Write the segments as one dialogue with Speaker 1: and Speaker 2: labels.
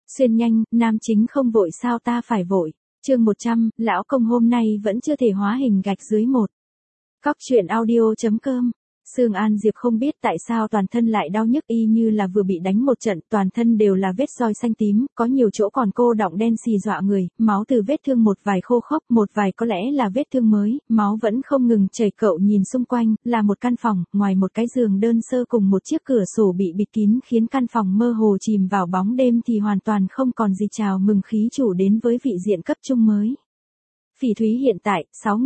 Speaker 1: Xuyên nhanh, nam chính không vội sao ta phải vội. Chương 100, lão công hôm nay vẫn chưa thể hóa hình gạch dưới một. Cóc truyện audio.com. Sương An Diệp không biết tại sao toàn thân lại đau nhức y như là vừa bị đánh một trận, toàn thân đều là vết roi xanh tím, có nhiều chỗ còn cô đọng đen xì dọa người, máu từ vết thương một vài khô khốc, một vài có lẽ là vết thương mới, máu vẫn không ngừng chảy. Cậu nhìn xung quanh, là một căn phòng, ngoài một cái giường đơn sơ cùng một chiếc cửa sổ bị bịt kín khiến căn phòng mơ hồ chìm vào bóng đêm thì hoàn toàn không còn gì chào mừng khí chủ đến với vị diện cấp trung mới. Phỉ thúy hiện tại,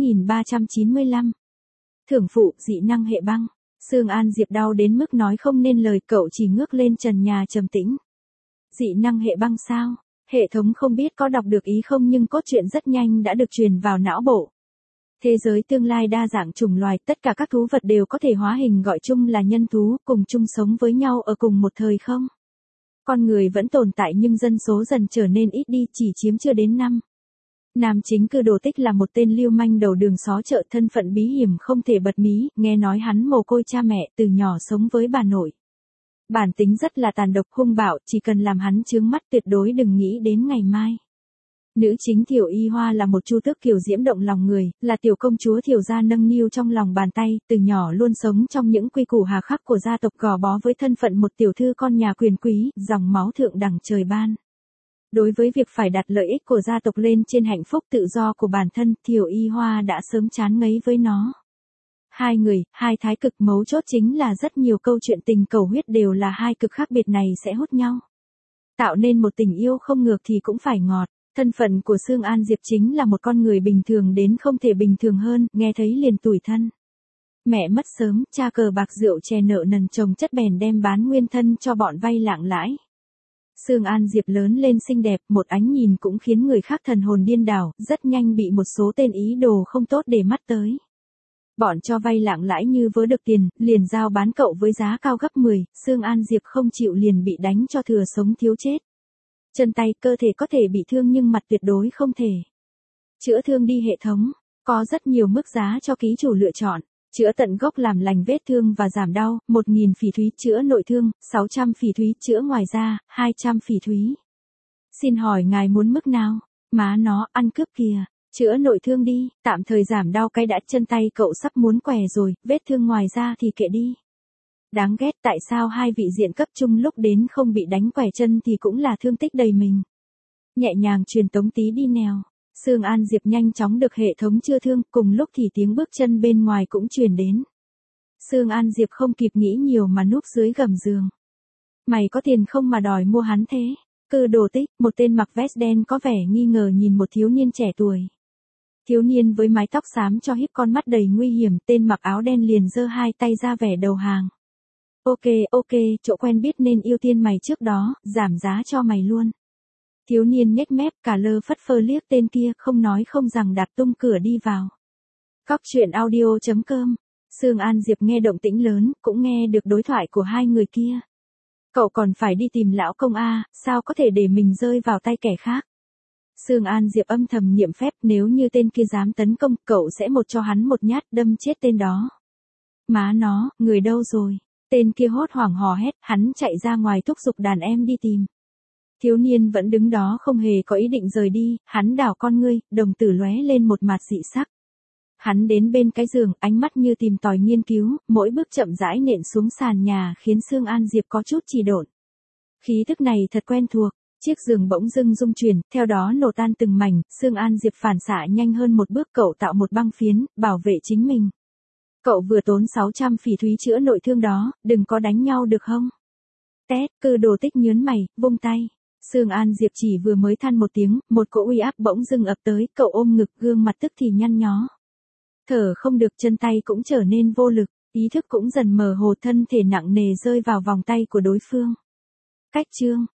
Speaker 1: 6.395. Thưởng phụ, dị năng hệ băng. Sương An Diệp đau đến mức nói không nên lời, cậu chỉ ngước lên trần nhà trầm tĩnh. Dị năng hệ băng sao? Hệ thống không biết có đọc được ý không nhưng cốt truyện rất nhanh đã được truyền vào não bộ. Thế giới tương lai đa dạng chủng loài, tất cả các thú vật đều có thể hóa hình gọi chung là nhân thú, cùng chung sống với nhau ở cùng một thời không? Con người vẫn tồn tại nhưng dân số dần trở nên ít đi, chỉ chiếm chưa đến 5. Nam chính Cư Đồ Tích là một tên lưu manh đầu đường xó chợ, thân phận bí hiểm không thể bật mí, nghe nói hắn mồ côi cha mẹ, từ nhỏ sống với bà nội. Bản tính rất là tàn độc hung bạo, chỉ cần làm hắn chướng mắt tuyệt đối đừng nghĩ đến ngày mai. Nữ chính Thiểu Y Hoa là một chu tước kiều diễm động lòng người, là tiểu công chúa Thiểu gia nâng niu trong lòng bàn tay, từ nhỏ luôn sống trong những quy củ hà khắc của gia tộc, gò bó với thân phận một tiểu thư con nhà quyền quý, dòng máu thượng đẳng trời ban. Đối với việc phải đặt lợi ích của gia tộc lên trên hạnh phúc tự do của bản thân, Thiểu Y Hoa đã sớm chán ngấy với nó. Hai người, hai thái cực, mấu chốt chính là rất nhiều câu chuyện tình cầu huyết đều là hai cực khác biệt này sẽ hút nhau. Tạo nên một tình yêu không ngược thì cũng phải ngọt. Thân phận của Sương An Diệp chính là một con người bình thường đến không thể bình thường hơn, nghe thấy liền tủi thân. Mẹ mất sớm, cha cờ bạc rượu chè nợ nần chồng chất bèn đem bán nguyên thân cho bọn vay lạng lãi. Sương An Diệp lớn lên xinh đẹp, một ánh nhìn cũng khiến người khác thần hồn điên đảo, rất nhanh bị một số tên ý đồ không tốt để mắt tới. Bọn cho vay lạng lãi như vớ được tiền, liền giao bán cậu với giá cao gấp 10, Sương An Diệp không chịu liền bị đánh cho thừa sống thiếu chết. Chân tay, cơ thể có thể bị thương nhưng mặt tuyệt đối không thể. Chữa thương đi hệ thống, có rất nhiều mức giá cho ký chủ lựa chọn. Chữa tận gốc làm lành vết thương và giảm đau, 1.000 phỉ thúy chữa nội thương, 600 phỉ thúy chữa ngoài da, 200 phỉ thúy. Xin hỏi ngài muốn mức nào? Má nó, ăn cướp kìa. Chữa nội thương đi, tạm thời giảm đau cái đã, chân tay cậu sắp muốn què rồi, vết thương ngoài da thì kệ đi. Đáng ghét, tại sao hai vị diện cấp trung lúc đến không bị đánh quẻ chân thì cũng là thương tích đầy mình. Nhẹ nhàng truyền tống tí đi nèo. Sương An Diệp nhanh chóng được hệ thống chữa thương, cùng lúc thì tiếng bước chân bên ngoài cũng truyền đến. Sương An Diệp không kịp nghĩ nhiều mà núp dưới gầm giường. Mày có tiền không mà đòi mua hắn thế? Cư Đồ Tích, một tên mặc vest đen có vẻ nghi ngờ nhìn một thiếu niên trẻ tuổi. Thiếu niên với mái tóc xám cho híp con mắt đầy nguy hiểm, tên mặc áo đen liền giơ hai tay ra vẻ đầu hàng. Ok, chỗ quen biết nên ưu tiên mày trước đó, giảm giá cho mày luôn. Thiếu niên nhếch mép cả lơ phất phơ liếc tên kia, không nói không rằng đạp tung cửa đi vào. Cóc truyện audio.com. Sương An Diệp nghe động tĩnh lớn, cũng nghe được đối thoại của hai người kia. Cậu còn phải đi tìm lão công a, sao có thể để mình rơi vào tay kẻ khác. Sương An Diệp âm thầm niệm phép, nếu như tên kia dám tấn công, cậu sẽ một cho hắn một nhát đâm chết tên đó. Má nó, người đâu rồi? Tên kia hốt hoảng hò hét, hắn chạy ra ngoài thúc giục đàn em đi tìm. Thiếu niên vẫn đứng đó không hề có ý định rời đi, hắn đảo con ngươi, đồng tử lóe lên một mặt dị sắc. Hắn đến bên cái giường, ánh mắt như tìm tòi nghiên cứu, mỗi bước chậm rãi nện xuống sàn nhà khiến Sương An Diệp có chút trì độn. Khí thức này thật quen thuộc, chiếc giường bỗng dưng rung chuyển, theo đó nổ tan từng mảnh, Sương An Diệp phản xạ nhanh hơn một bước, cậu tạo một băng phiến, bảo vệ chính mình. Cậu vừa tốn 600 phỉ thúy chữa nội thương đó, đừng có đánh nhau được không? Tét, Cư Đồ Tích nhớn mày, vung tay. Sương An Diệp chỉ vừa mới than một tiếng, một cỗ uy áp bỗng dưng ập tới, cậu ôm ngực, gương mặt tức thì nhăn nhó. Thở không được, chân tay cũng trở nên vô lực, ý thức cũng dần mờ hồ, thân thể nặng nề rơi vào vòng tay của đối phương. Cách chương,